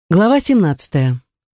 Глава 17.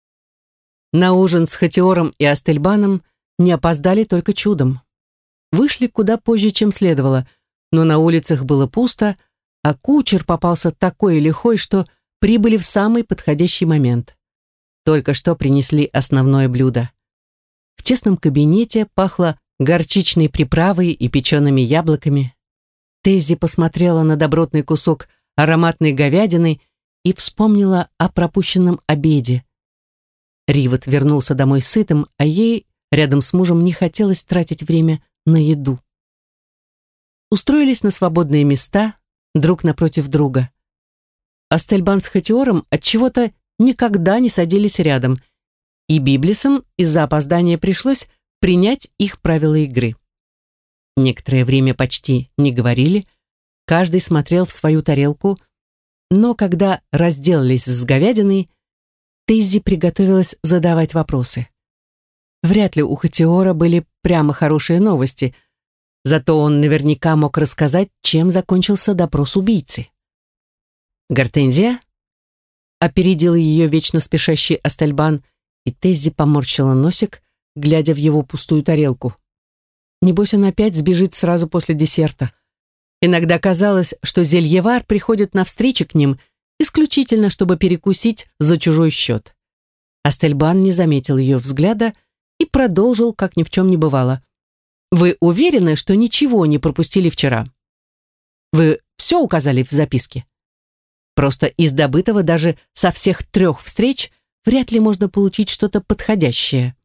На ужин с Хатиором и Астельбаном не опоздали только чудом. Вышли куда позже, чем следовало, но на улицах было пусто, а кучер попался такой лихой, что прибыли в самый подходящий момент. Только что принесли основное блюдо. В тесном кабинете пахло горчичной приправой и печеными яблоками. Теззи посмотрела на добротный кусок ароматной говядины и вспомнила о пропущенном обеде. Ривет вернулся домой сытым, а ей рядом с мужем не хотелось тратить время на еду. Устроились на свободные места, друг напротив друга. Астельбан с Хатиором отчего-то никогда не садились рядом, и Библисам из-за опоздания пришлось принять их правила игры. Некоторое время почти не говорили, каждый смотрел в свою тарелку, но когда разделались с говядиной, Теззи приготовилась задавать вопросы. Вряд ли у Хатиора были прямо хорошие новости, зато он наверняка мог рассказать, чем закончился допрос убийцы. «Гортензия?» — опередил ее вечно спешащий Астельбан, и Теззи поморщила носик, глядя в его пустую тарелку. Небось, он опять сбежит сразу после десерта. Иногда казалось, что зельевар приходит на встречи к ним исключительно, чтобы перекусить за чужой счет. Астельбан не заметил ее взгляда и продолжил, как ни в чем не бывало. «Вы уверены, что ничего не пропустили вчера? Вы все указали в записке? Просто из добытого даже со всех 3 встреч вряд ли можно получить что-то подходящее».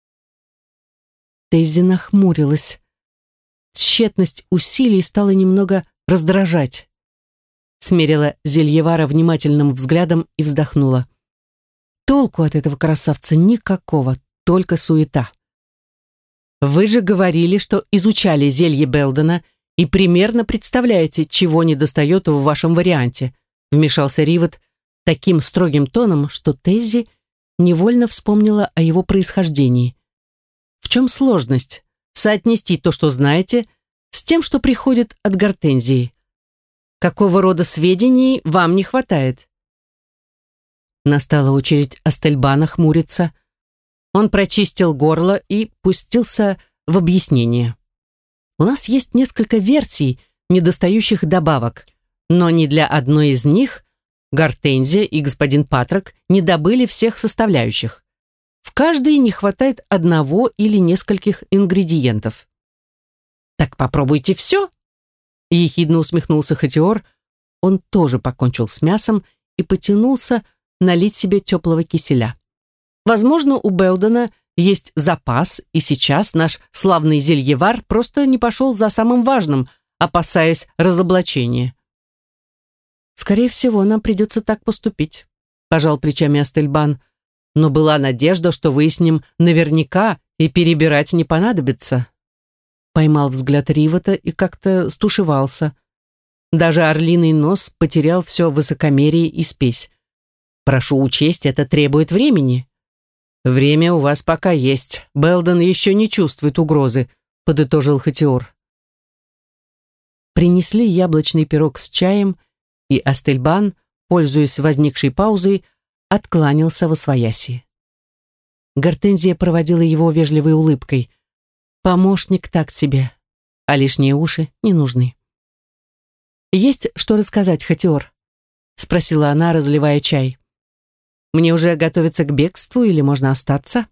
Теззи нахмурилась. Тщетность усилий стала немного раздражать. Смерила зельевара внимательным взглядом и вздохнула. Толку от этого красавца никакого, только суета. «Вы же говорили, что изучали зелье Белдена и примерно представляете, чего недостает в вашем варианте», вмешался Ривет таким строгим тоном, что Теззи невольно вспомнила о его происхождении. «В чем сложность? Соотнести то, что знаете, с тем, что приходит от Гортензии. Какого рода сведений вам не хватает?» Настала очередь Астельбана хмуриться. Он прочистил горло и пустился в объяснение. «У нас есть несколько версий недостающих добавок, но ни для одной из них Гортензия и господин Патрок не добыли всех составляющих. В каждой не хватает одного или нескольких ингредиентов». «Так попробуйте все», — ехидно усмехнулся Хатиор. Он тоже покончил с мясом и потянулся налить себе теплого киселя. «Возможно, у Белдена есть запас, и сейчас наш славный зельевар просто не пошел за самым важным, опасаясь разоблачения». «Скорее всего, нам придется так поступить», — пожал плечами Астельбан. «Но была надежда, что выясним наверняка и перебирать не понадобится». Поймал взгляд Ривета и как-то стушевался. Даже орлиный нос потерял все высокомерие и спесь. «Прошу учесть, это требует времени». «Время у вас пока есть. Белден еще не чувствует угрозы», — подытожил Хатиор. Принесли яблочный пирог с чаем, и Астельбан, пользуясь возникшей паузой, откланялся восвояси. Гортензия проводила его вежливой улыбкой. Помощник так себе, а лишние уши не нужны. «Есть что рассказать, Хатиор?» — спросила она, разливая чай. «Мне уже готовиться к бегству или можно остаться?»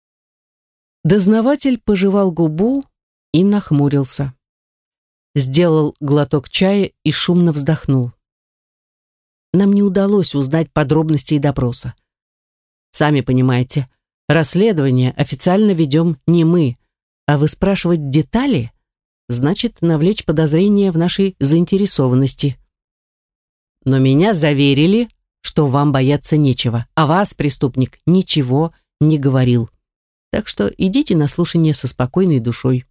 Дознаватель пожевал губу и нахмурился. Сделал глоток чая и шумно вздохнул. «Нам не удалось узнать подробностей допроса. Сами понимаете, расследование официально ведем не мы, а выспрашивать детали значит навлечь подозрения в нашей заинтересованности. Но меня заверили, что вам бояться нечего, а вас, преступник, ничего не говорил. Так что идите на слушание со спокойной душой».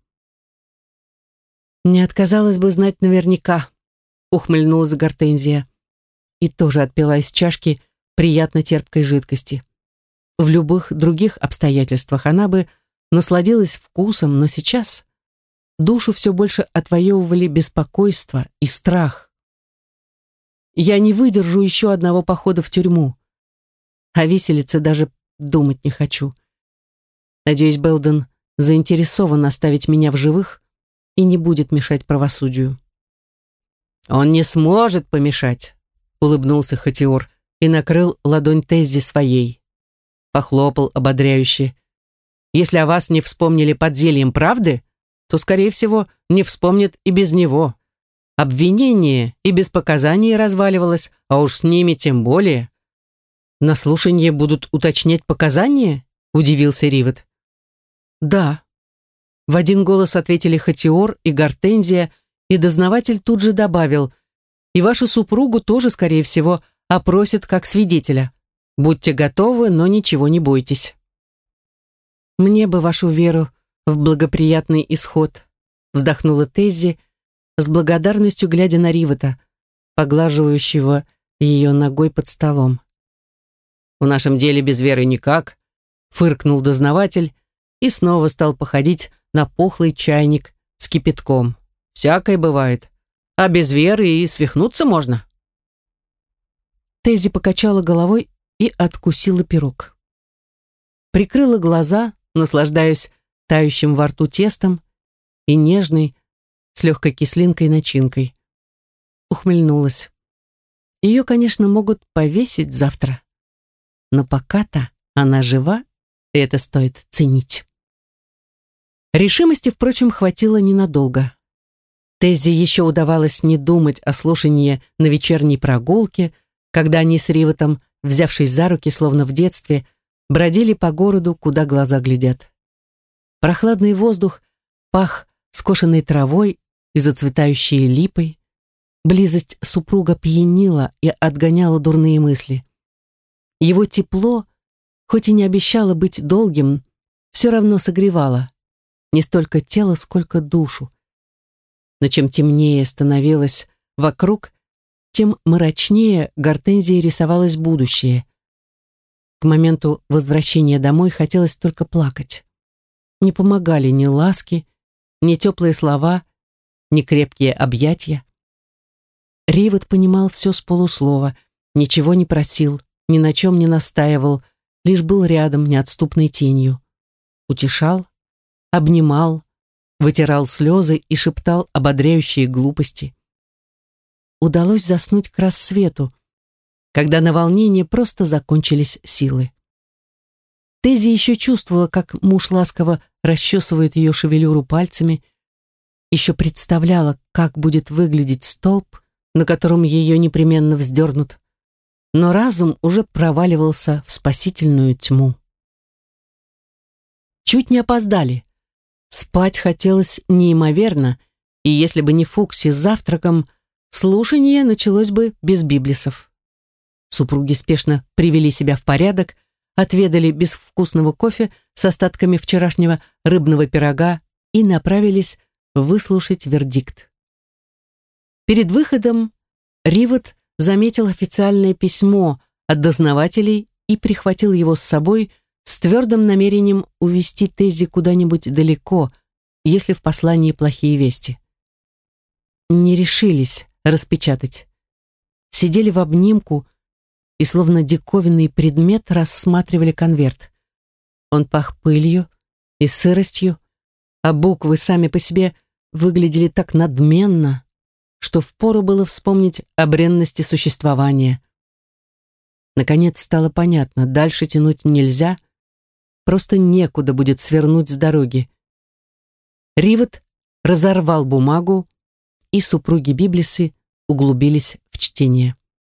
«Не отказалась бы знать наверняка», — ухмыльнулась Гортензия и тоже отпила из чашки приятно терпкой жидкости. В любых других обстоятельствах она бы насладилась вкусом, но сейчас душу все больше отвоевывали беспокойство и страх. «Я не выдержу еще одного похода в тюрьму. О виселице даже думать не хочу. Надеюсь, Белден заинтересован оставить меня в живых и не будет мешать правосудию. «Он не сможет помешать», — улыбнулся Хатиор и накрыл ладонь Теззи своей. Похлопал ободряюще. «Если о вас не вспомнили под зельем правды, то, скорее всего, не вспомнят и без него. Обвинение и без показаний разваливалось, а уж с ними тем более». «На слушании будут уточнять показания?» — удивился Ривет. «Да». В один голос ответили Хатиор и Гортензия, и дознаватель тут же добавил: «И вашу супругу тоже, скорее всего, опросят как свидетеля. Будьте готовы, но ничего не бойтесь». «Мне бы вашу веру в благоприятный исход», вздохнула Теззи, с благодарностью глядя на Ривета, поглаживающего ее ногой под столом. «В нашем деле без веры никак», фыркнул дознаватель и снова стал походить на пухлый чайник с кипятком. «Всякое бывает, а без веры и свихнуться можно». Теззи покачала головой и откусила пирог. Прикрыла глаза, наслаждаясь тающим во рту тестом и нежной, с легкой кислинкой начинкой. Ухмыльнулась. Ее, конечно, могут повесить завтра, но пока-то она жива, и это стоит ценить. Решимости, впрочем, хватило ненадолго. Теззи еще удавалось не думать о слушании на вечерней прогулке, когда они с Ривотом, взявшись за руки, словно в детстве, бродили по городу, куда глаза глядят. Прохладный воздух пах скошенной травой и зацветающей липой. Близость супруга пьянила и отгоняла дурные мысли. Его тепло, хоть и не обещало быть долгим, все равно согревало не столько тело, сколько душу. Но чем темнее становилось вокруг, тем мрачнее Гортензии рисовалось будущее. К моменту возвращения домой хотелось только плакать. Не помогали ни ласки, ни теплые слова, ни крепкие объятия. Ривет понимал все с полуслова, ничего не просил, ни на чем не настаивал, лишь был рядом неотступной тенью. Утешал, обнимал, вытирал слезы и шептал ободряющие глупости. Удалось заснуть к рассвету, когда на волнении просто закончились силы. Теззи еще чувствовала, как муж ласково расчесывает ее шевелюру пальцами, еще представляла, как будет выглядеть столб, на котором ее непременно вздернут, но разум уже проваливался в спасительную тьму. Чуть не опоздали. Спать хотелось неимоверно, и если бы не Фукси с завтраком, слушание началось бы без библисов. Супруги спешно привели себя в порядок, отведали безвкусного кофе с остатками вчерашнего рыбного пирога и направились выслушать вердикт. Перед выходом Ривет заметил официальное письмо от дознавателей и прихватил его с собой с твердым намерением увезти Теззи куда-нибудь далеко, если в послании плохие вести. Не решились распечатать. Сидели в обнимку и словно диковинный предмет рассматривали конверт. Он пах пылью и сыростью, а буквы сами по себе выглядели так надменно, что впору было вспомнить о бренности существования. Наконец стало понятно, дальше тянуть нельзя, просто некуда будет свернуть с дороги. Ривет разорвал бумагу, и супруги Библисы углубились в чтение.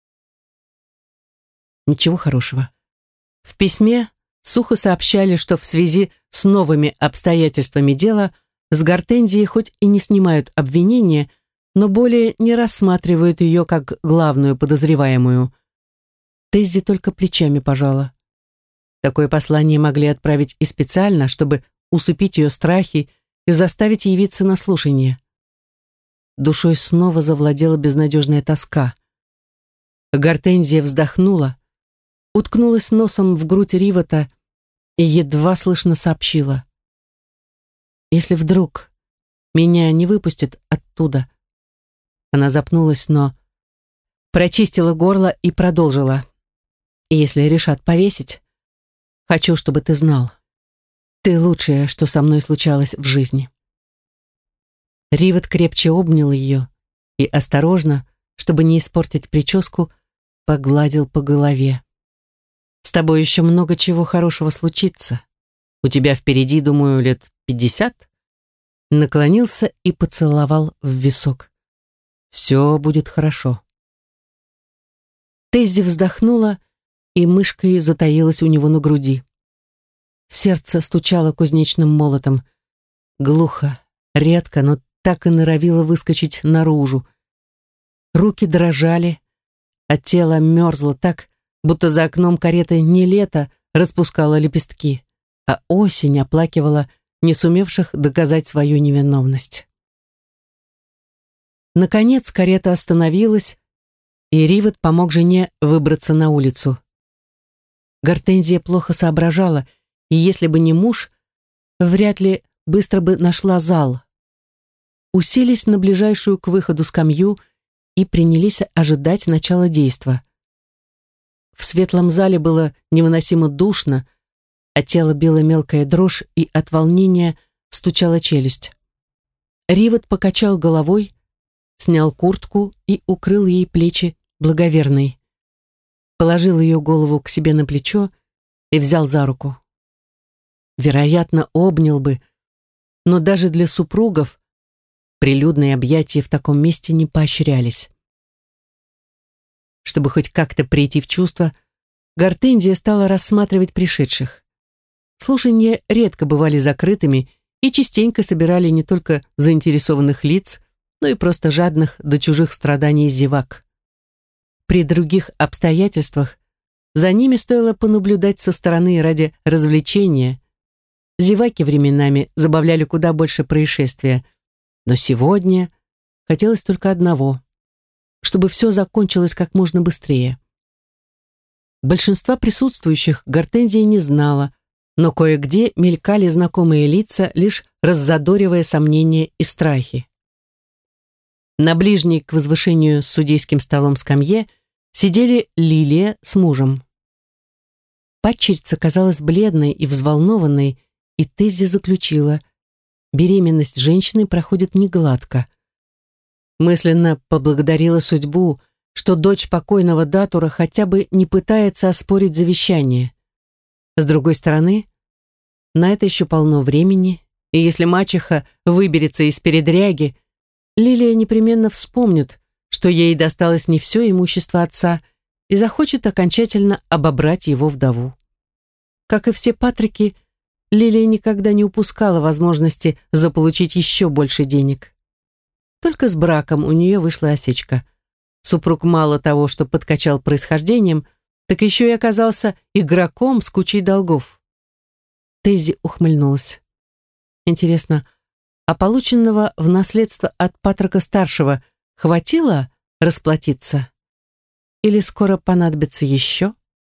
Ничего хорошего. В письме сухо сообщали, что в связи с новыми обстоятельствами дела с Гортензии хоть и не снимают обвинения, но более не рассматривают ее как главную подозреваемую. Теззи только плечами пожала. Такое послание могли отправить и специально, чтобы усыпить ее страхи и заставить явиться на слушание. Душой снова завладела безнадежная тоска. Гортензия вздохнула, уткнулась носом в грудь Ривета и едва слышно сообщила: «Если вдруг меня не выпустят оттуда...» Она запнулась, но прочистила горло и продолжила. И если решат повесить, хочу, чтобы ты знал. Ты лучшее, что со мной случалось в жизни». Ривет крепче обнял ее и осторожно, чтобы не испортить прическу, погладил по голове. «С тобой еще много чего хорошего случится. У тебя впереди, думаю, лет 50». Наклонился и поцеловал в висок. «Все будет хорошо». Теззи вздохнула и мышкой затаилась у него на груди. Сердце стучало кузнечным молотом. Глухо, редко, но так и норовило выскочить наружу. Руки дрожали, а тело мерзло так, будто за окном кареты не лето распускало лепестки, а осень оплакивала не сумевших доказать свою невиновность. Наконец карета остановилась, и Ривет помог жене выбраться на улицу. Гортензия плохо соображала, и если бы не муж, вряд ли быстро бы нашла зал. Уселись на ближайшую к выходу скамью и принялись ожидать начала действа. В светлом зале было невыносимо душно, а тело била мелкая дрожь, и от волнения стучала челюсть. Ривет покачал головой, снял куртку и укрыл ей плечи благоверной. Положил ее голову к себе на плечо и взял за руку. Вероятно, обнял бы, но даже для супругов прилюдные объятия в таком месте не поощрялись. Чтобы хоть как-то прийти в чувство, Гортензия стала рассматривать пришедших. Слушания редко бывали закрытыми и частенько собирали не только заинтересованных лиц, но и просто жадных до чужих страданий зевак. При других обстоятельствах за ними стоило понаблюдать со стороны ради развлечения. Зеваки временами забавляли куда больше происшествия, но сегодня хотелось только одного — чтобы все закончилось как можно быстрее. Большинства присутствующих Гортензия не знала, но кое-где мелькали знакомые лица, лишь раззадоривая сомнения и страхи. На ближней к возвышению с судейским столом скамье сидели Лилия с мужем. Падчерица казалась бледной и взволнованной, и Теззи заключила: беременность женщины проходит негладко. Мысленно поблагодарила судьбу, что дочь покойного датура хотя бы не пытается оспорить завещание. С другой стороны, на это еще полно времени, и если мачеха выберется из передряги, Лилия непременно вспомнит, что ей досталось не все имущество отца, и захочет окончательно обобрать его вдову. Как и все Патрики, Лилия никогда не упускала возможности заполучить еще больше денег. Только с браком у нее вышла осечка. Супруг мало того, что подкачал происхождением, так еще и оказался игроком с кучей долгов. Теззи ухмыльнулась. Интересно, а полученного в наследство от Патрика-старшего хватило расплатиться? Или скоро понадобится еще?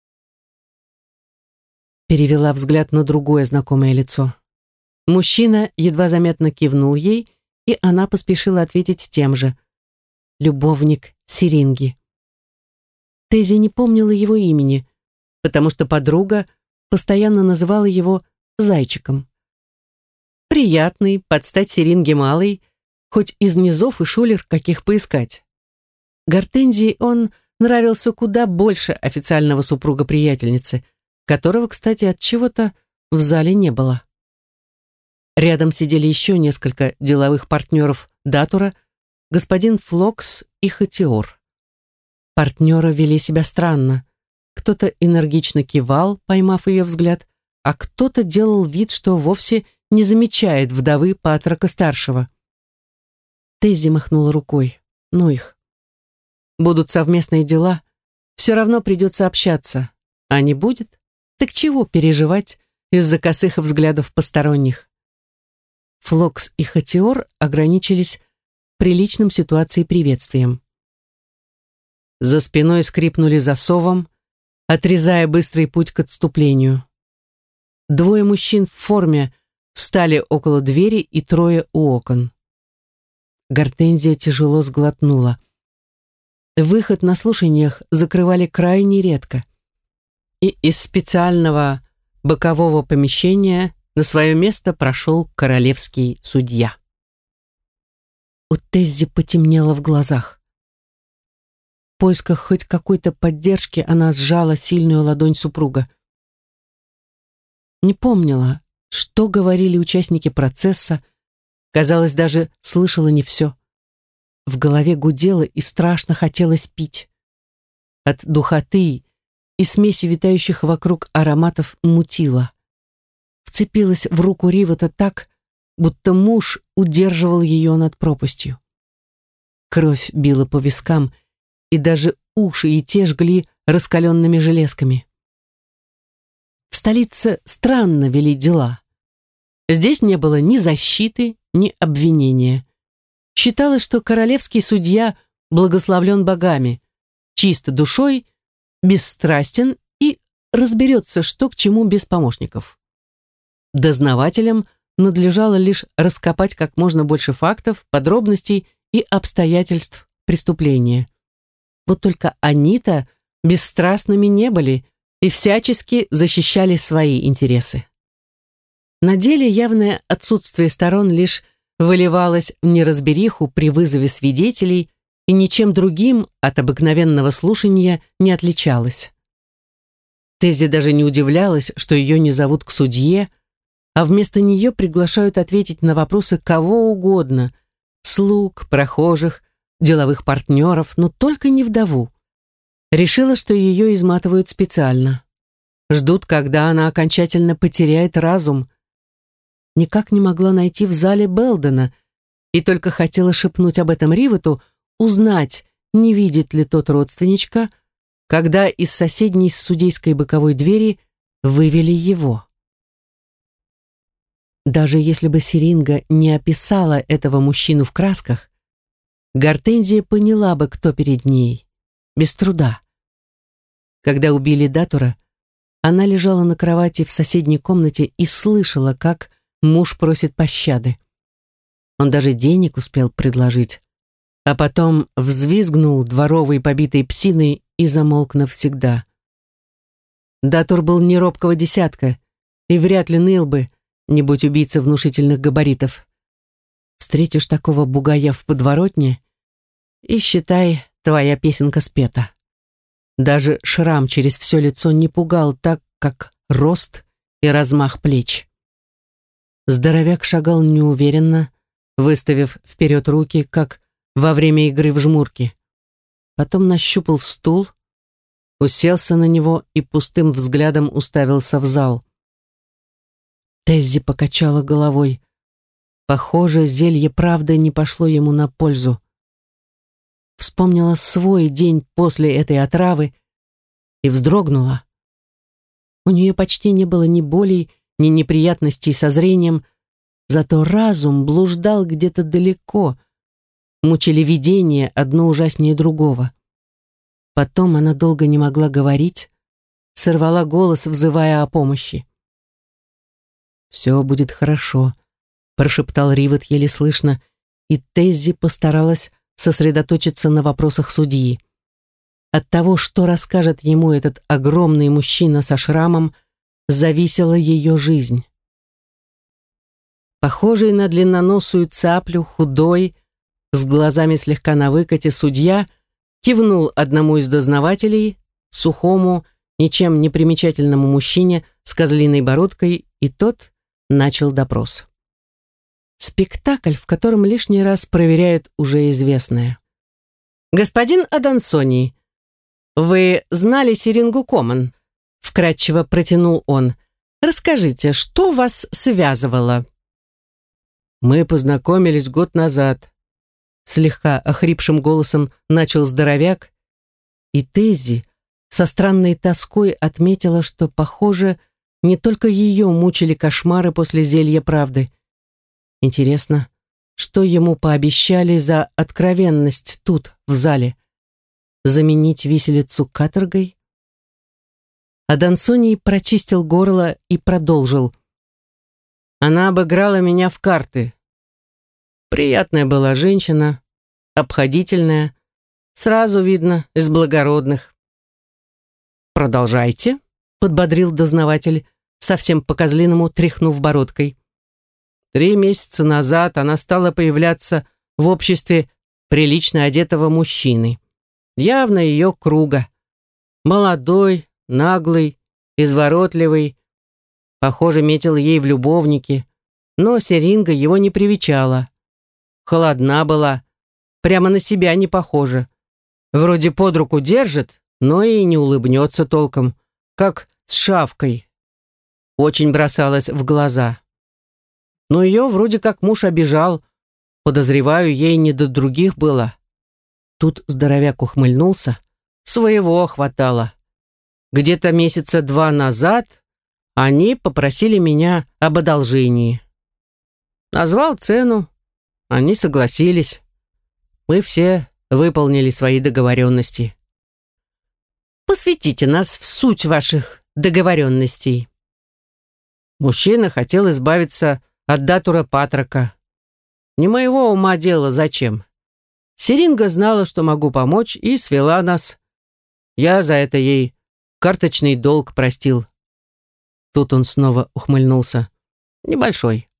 Перевела взгляд на другое знакомое лицо. Мужчина едва заметно кивнул ей, и она поспешила ответить тем же. Любовник Серинги. Теззи не помнила его имени, потому что подруга постоянно называла его Зайчиком. Приятный, под стать Серинге малый, хоть из низов и шулер, каких поискать. Гортензии он нравился куда больше официального супруга приятельницы, которого, кстати, от чего-то в зале не было. Рядом сидели еще несколько деловых партнеров датура, господин Флокс и Хатиор. Партнеры вели себя странно. Кто-то энергично кивал, поймав ее взгляд, а кто-то делал вид, что вовсе не замечает вдовы Патрака-старшего. Теззи махнула рукой. Ну их. Будут совместные дела, все равно придется общаться. А не будет? Так чего переживать из-за косых взглядов посторонних? Флокс и Хатиор ограничились приличным ситуацией приветствием. За спиной скрипнули засовом, отрезая быстрый путь к отступлению. Двое мужчин в форме встали около двери и трое у окон. Гортензия тяжело сглотнула. Выход на слушаниях закрывали крайне редко. и из специального бокового помещения на свое место прошел королевский судья. У Теззи потемнело в глазах. В поисках хоть какой-то поддержки она сжала сильную ладонь супруга. Не помнила, что говорили участники процесса, казалось, даже слышала не все. В голове гудело и страшно хотелось пить. От духоты и смеси витающих вокруг ароматов мутило. Вцепилась в руку Ривата так, будто муж удерживал ее над пропастью. Кровь била по вискам, и даже уши и те жгли раскаленными железками. В столице странно вели дела. Здесь не было ни защиты, ни обвинения. Считалось, что королевский судья благословлен богами, чист душой, бесстрастен и разберется, что к чему без помощников. Дознавателям надлежало лишь раскопать как можно больше фактов, подробностей и обстоятельств преступления. Вот только они-то бесстрастными не были и всячески защищали свои интересы. На деле явное отсутствие сторон лишь выливалось в неразбериху при вызове свидетелей и ничем другим от обыкновенного слушания не отличалось. Теззи даже не удивлялась, что ее не зовут к судье, а вместо нее приглашают ответить на вопросы кого угодно – слуг, прохожих, деловых партнеров, но только не вдову. Решила, что ее изматывают специально. Ждут, когда она окончательно потеряет разум. Никак не могла найти в зале Белдена и только хотела шепнуть об этом Ривату, узнать, не видит ли тот родственничка, когда из соседней с судейской боковой двери вывели его. Даже если бы Серинга не описала этого мужчину в красках, Гортензия поняла бы, кто перед ней, без труда. Когда убили Датура, она лежала на кровати в соседней комнате и слышала, как муж просит пощады. Он даже денег успел предложить, а потом взвизгнул дворовой побитой псиной и замолк навсегда. Датур был не робкого десятка и вряд ли ныл бы, не будь убийцы внушительных габаритов. Встретишь такого бугая в подворотне, и, считай, твоя песенка спета. Даже шрам через все лицо не пугал так, как рост и размах плеч. Здоровяк шагал неуверенно, выставив вперед руки, как во время игры в жмурки. Потом нащупал стул, уселся на него и пустым взглядом уставился в зал. Теззи покачала головой. Похоже, зелье правды не пошло ему на пользу. Вспомнила свой день после этой отравы и вздрогнула. У нее почти не было ни болей, ни неприятностей со зрением, зато разум блуждал где-то далеко, мучили видения одно ужаснее другого. Потом она долго не могла говорить, сорвала голос, взывая о помощи. «Все будет хорошо», — прошептал Риват еле слышно, и Теззи постаралась сосредоточиться на вопросах судьи. От того, что расскажет ему этот огромный мужчина со шрамом, зависела ее жизнь. Похожий на длинноносую цаплю, худой, с глазами слегка на выкате, судья кивнул одному из дознавателей, сухому, ничем не примечательному мужчине с козлиной бородкой, и тот начал допрос. Спектакль, в котором лишний раз проверяют уже известное. «Господин Адансони, вы знали Серингу Коман?» — вкратчиво протянул он. «Расскажите, что вас связывало?» «Мы познакомились год назад», — слегка охрипшим голосом начал здоровяк, и Теззи со странной тоской отметила, что, похоже, не только ее мучили кошмары после зелья правды. Интересно, что ему пообещали за откровенность тут, в зале? Заменить виселицу каторгой? Адансоний прочистил горло и продолжил. Она обыграла меня в карты. Приятная была женщина, обходительная, сразу видно, из благородных. «Продолжайте», подбодрил дознаватель, совсем по-козлиному тряхнув бородкой. 3 месяца назад она стала появляться в обществе прилично одетого мужчины. Явно ее круга. Молодой, наглый, изворотливый. Похоже, метил ей в любовники, но Серинга его не привечала. Холодна была, прямо на себя не похожа. Вроде под руку держит, но и не улыбнется толком, как с шавкой. Очень бросалась в глаза. Но ее вроде как муж обижал. Подозреваю, ей не до других было. Тут здоровяк ухмыльнулся. Своего хватало. Где-то месяца 2 назад они попросили меня об одолжении. Назвал цену. Они согласились. Мы все выполнили свои договоренности. Посвятите нас в суть ваших договоренностей. Мужчина хотел избавиться от датура Патрака. Не моего ума дело, зачем. Серинга знала, что могу помочь, и свела нас. Я за это ей карточный долг простил. Тут он снова ухмыльнулся. Небольшой.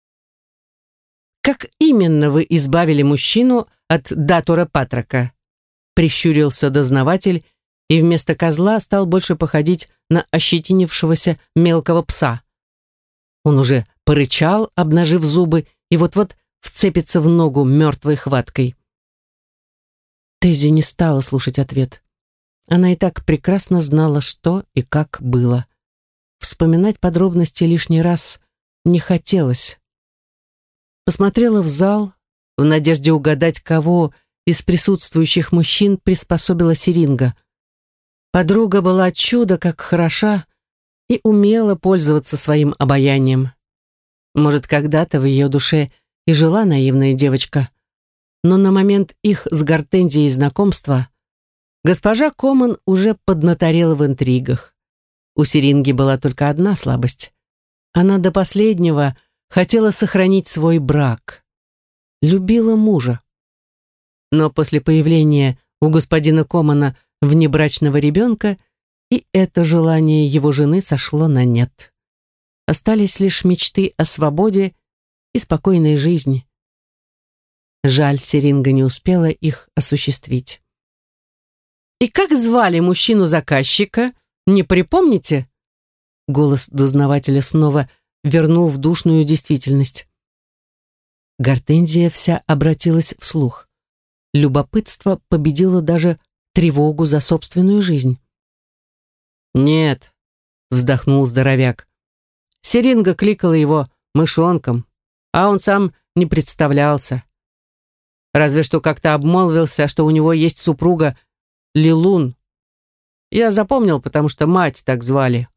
Как именно вы избавили мужчину от датура Патрака? Прищурился дознаватель и вместо козла стал больше походить на ощетинившегося мелкого пса. Он уже порычал, обнажив зубы, и вот-вот вцепится в ногу мертвой хваткой. Теззи не стала слушать ответ. Она и так прекрасно знала, что и как было. Вспоминать подробности лишний раз не хотелось. Посмотрела в зал, в надежде угадать, кого из присутствующих мужчин приспособила Серинга. Подруга была чудо как хороша и умела пользоваться своим обаянием. Может, когда-то в ее душе и жила наивная девочка, но на момент их с Гортензией знакомства госпожа Коман уже поднаторела в интригах. У Серинги была только одна слабость. Она до последнего хотела сохранить свой брак. Любила мужа. Но после появления у господина Комана внебрачного ребенка и это желание его жены сошло на нет. Остались лишь мечты о свободе и спокойной жизни. Жаль, Серинга не успела их осуществить. «И как звали мужчину-заказчика? Не припомните?» Голос дознавателя снова вернул в душную действительность. Гортензия вся обратилась вслух. Любопытство победило даже тревогу за собственную жизнь. «Нет», — вздохнул здоровяк. Серинга кликала его мышонком, а он сам не представлялся. Разве что как-то обмолвился, что у него есть супруга Лилун. Я запомнил, потому что мать так звали.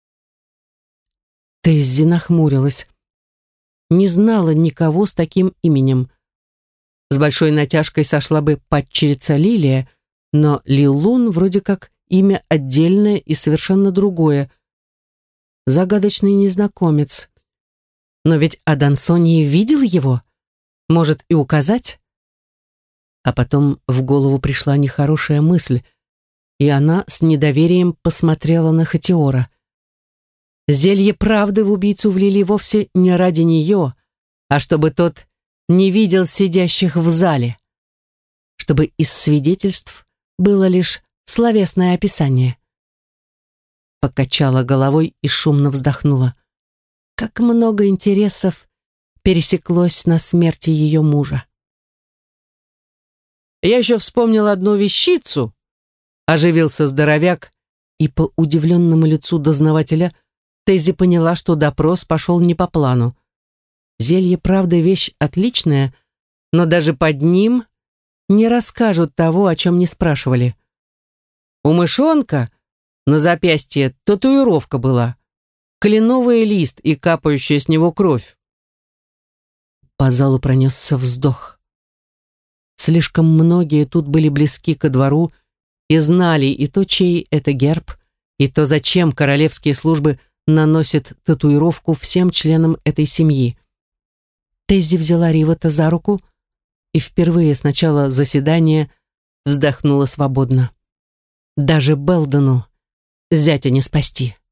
Теззи нахмурилась. Не знала никого с таким именем. С большой натяжкой сошла бы падчерица Лилия, но Лилун вроде как имя отдельное и совершенно другое. Загадочный незнакомец. Но ведь Адансони видел его. Может, и указать? А потом в голову пришла нехорошая мысль, и она с недоверием посмотрела на Хатиора. Зелье правды в убийцу влили вовсе не ради нее, а чтобы тот не видел сидящих в зале. Чтобы из свидетельств было лишь словесное описание. Покачала головой и шумно вздохнула. Как много интересов пересеклось на смерти ее мужа. «Я еще вспомнил одну вещицу», — оживился здоровяк, и по удивленному лицу дознавателя Теззи поняла, что допрос пошел не по плану. Зелье, правда, вещь отличная, но даже под ним не расскажут того, о чем не спрашивали. У мышонка на запястье татуировка была, кленовый лист и капающая с него кровь. По залу пронесся вздох. Слишком многие тут были близки ко двору и знали и то, чей это герб, и то, зачем королевские службы наносят татуировку всем членам этой семьи. Теззи взяла Ривата за руку и впервые с начала заседания вздохнула свободно. Даже Белдену зятя не спасти.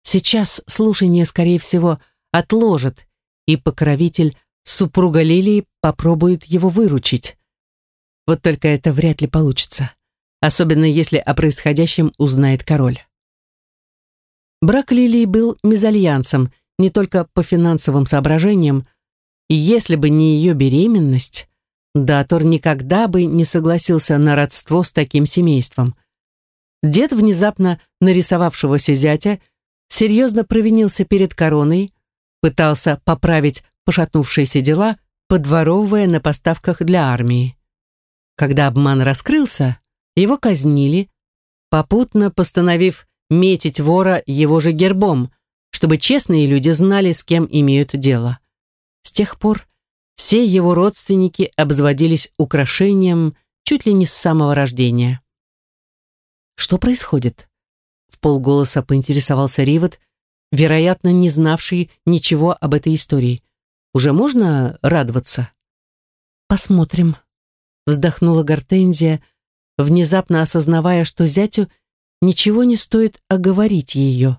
Сейчас слушание, скорее всего, отложат, и покровитель супруга Лилии попробует его выручить. Вот только это вряд ли получится, особенно если о происходящем узнает король. Брак Лилии был мезальянсом не только по финансовым соображениям, и если бы не ее беременность, Датор никогда бы не согласился на родство с таким семейством. Дед внезапно нарисовавшегося зятя серьезно провинился перед короной, пытался поправить пошатнувшиеся дела, подворовывая на поставках для армии. Когда обман раскрылся, его казнили, попутно постановив метить вора его же гербом, чтобы честные люди знали, с кем имеют дело. С тех пор все его родственники обзаводились украшением чуть ли не с самого рождения. «Что происходит?» — вполголоса поинтересовался Ривет, вероятно, не знавший ничего об этой истории. «Уже можно радоваться?» «Посмотрим», — вздохнула Гортензия, внезапно осознавая, что зятю ничего не стоит оговорить ее.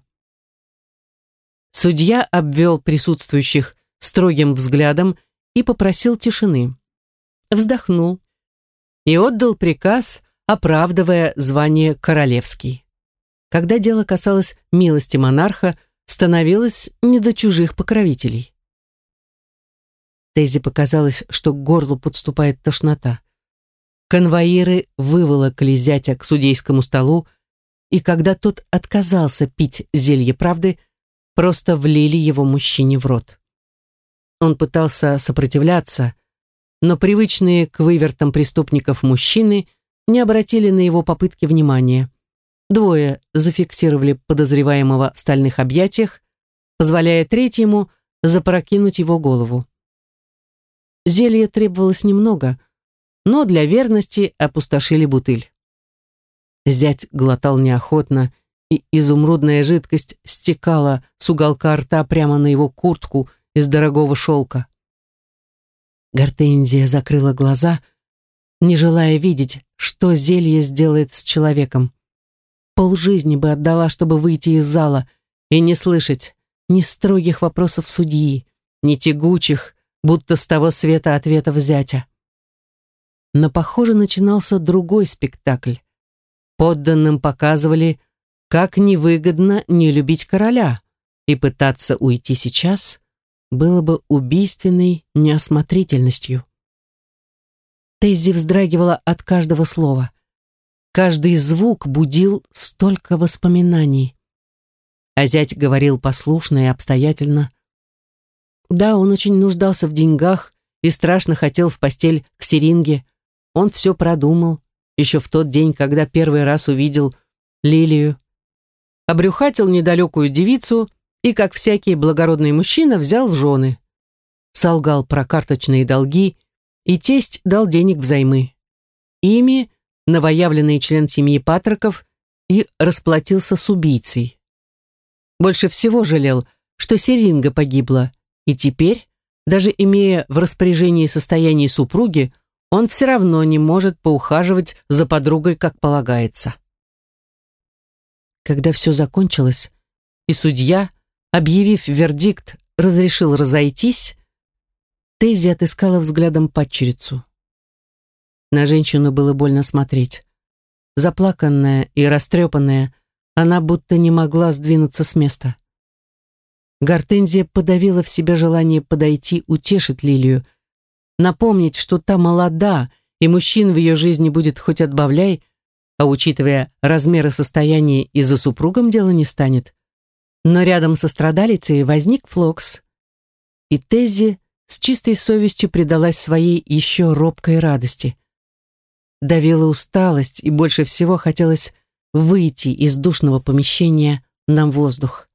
Судья обвел присутствующих строгим взглядом и попросил тишины. Вздохнул и отдал приказ, оправдывая звание королевский. Когда дело касалось милости монарха, становилось не до чужих покровителей. Тезе показалось, что к горлу подступает тошнота. Конвоиры выволокли зятя к судейскому столу, и когда тот отказался пить зелье правды, просто влили его мужчине в рот. Он пытался сопротивляться, но привычные к вывертам преступников мужчины не обратили на его попытки внимания. Двое зафиксировали подозреваемого в стальных объятиях, позволяя третьему запрокинуть его голову. Зелья требовалось немного, но для верности опустошили бутыль. Зять глотал неохотно, и изумрудная жидкость стекала с уголка рта прямо на его куртку из дорогого шелка. Гортензия закрыла глаза, не желая видеть, что зелье сделает с человеком. Полжизни бы отдала, чтобы выйти из зала и не слышать ни строгих вопросов судьи, ни тягучих, будто с того света ответов зятя. Но, похоже, начинался другой спектакль. Подданным показывали, как невыгодно не любить короля, и пытаться уйти сейчас было бы убийственной неосмотрительностью. Теззи вздрагивала от каждого слова. Каждый звук будил столько воспоминаний. А зять говорил послушно и обстоятельно. Да, он очень нуждался в деньгах и страшно хотел в постель к Серинге. Он все продумал, еще в тот день, когда первый раз увидел Лилию. Обрюхатил недалекую девицу и, как всякий благородный мужчина, взял в жены. Солгал про карточные долги, и тесть дал денег взаймы. Ими новоявленный член семьи Патроков и расплатился с убийцей. Больше всего жалел, что Серинга погибла, и теперь, даже имея в распоряжении состояние супруги, он все равно не может поухаживать за подругой, как полагается. Когда все закончилось, и судья, объявив вердикт, разрешил разойтись, Теззи отыскала взглядом падчерицу. На женщину было больно смотреть. Заплаканная и растрепанная, она будто не могла сдвинуться с места. Гортензия подавила в себе желание подойти, утешить Лилию, напомнить, что та молода, и мужчин в ее жизни будет хоть отбавляй, а учитывая размеры состояния и за супругом дело не станет. Но рядом со страдалицей возник Флокс, и Теззи с чистой совестью предалась своей еще робкой радости. Давила усталость, и больше всего хотелось выйти из душного помещения на воздух.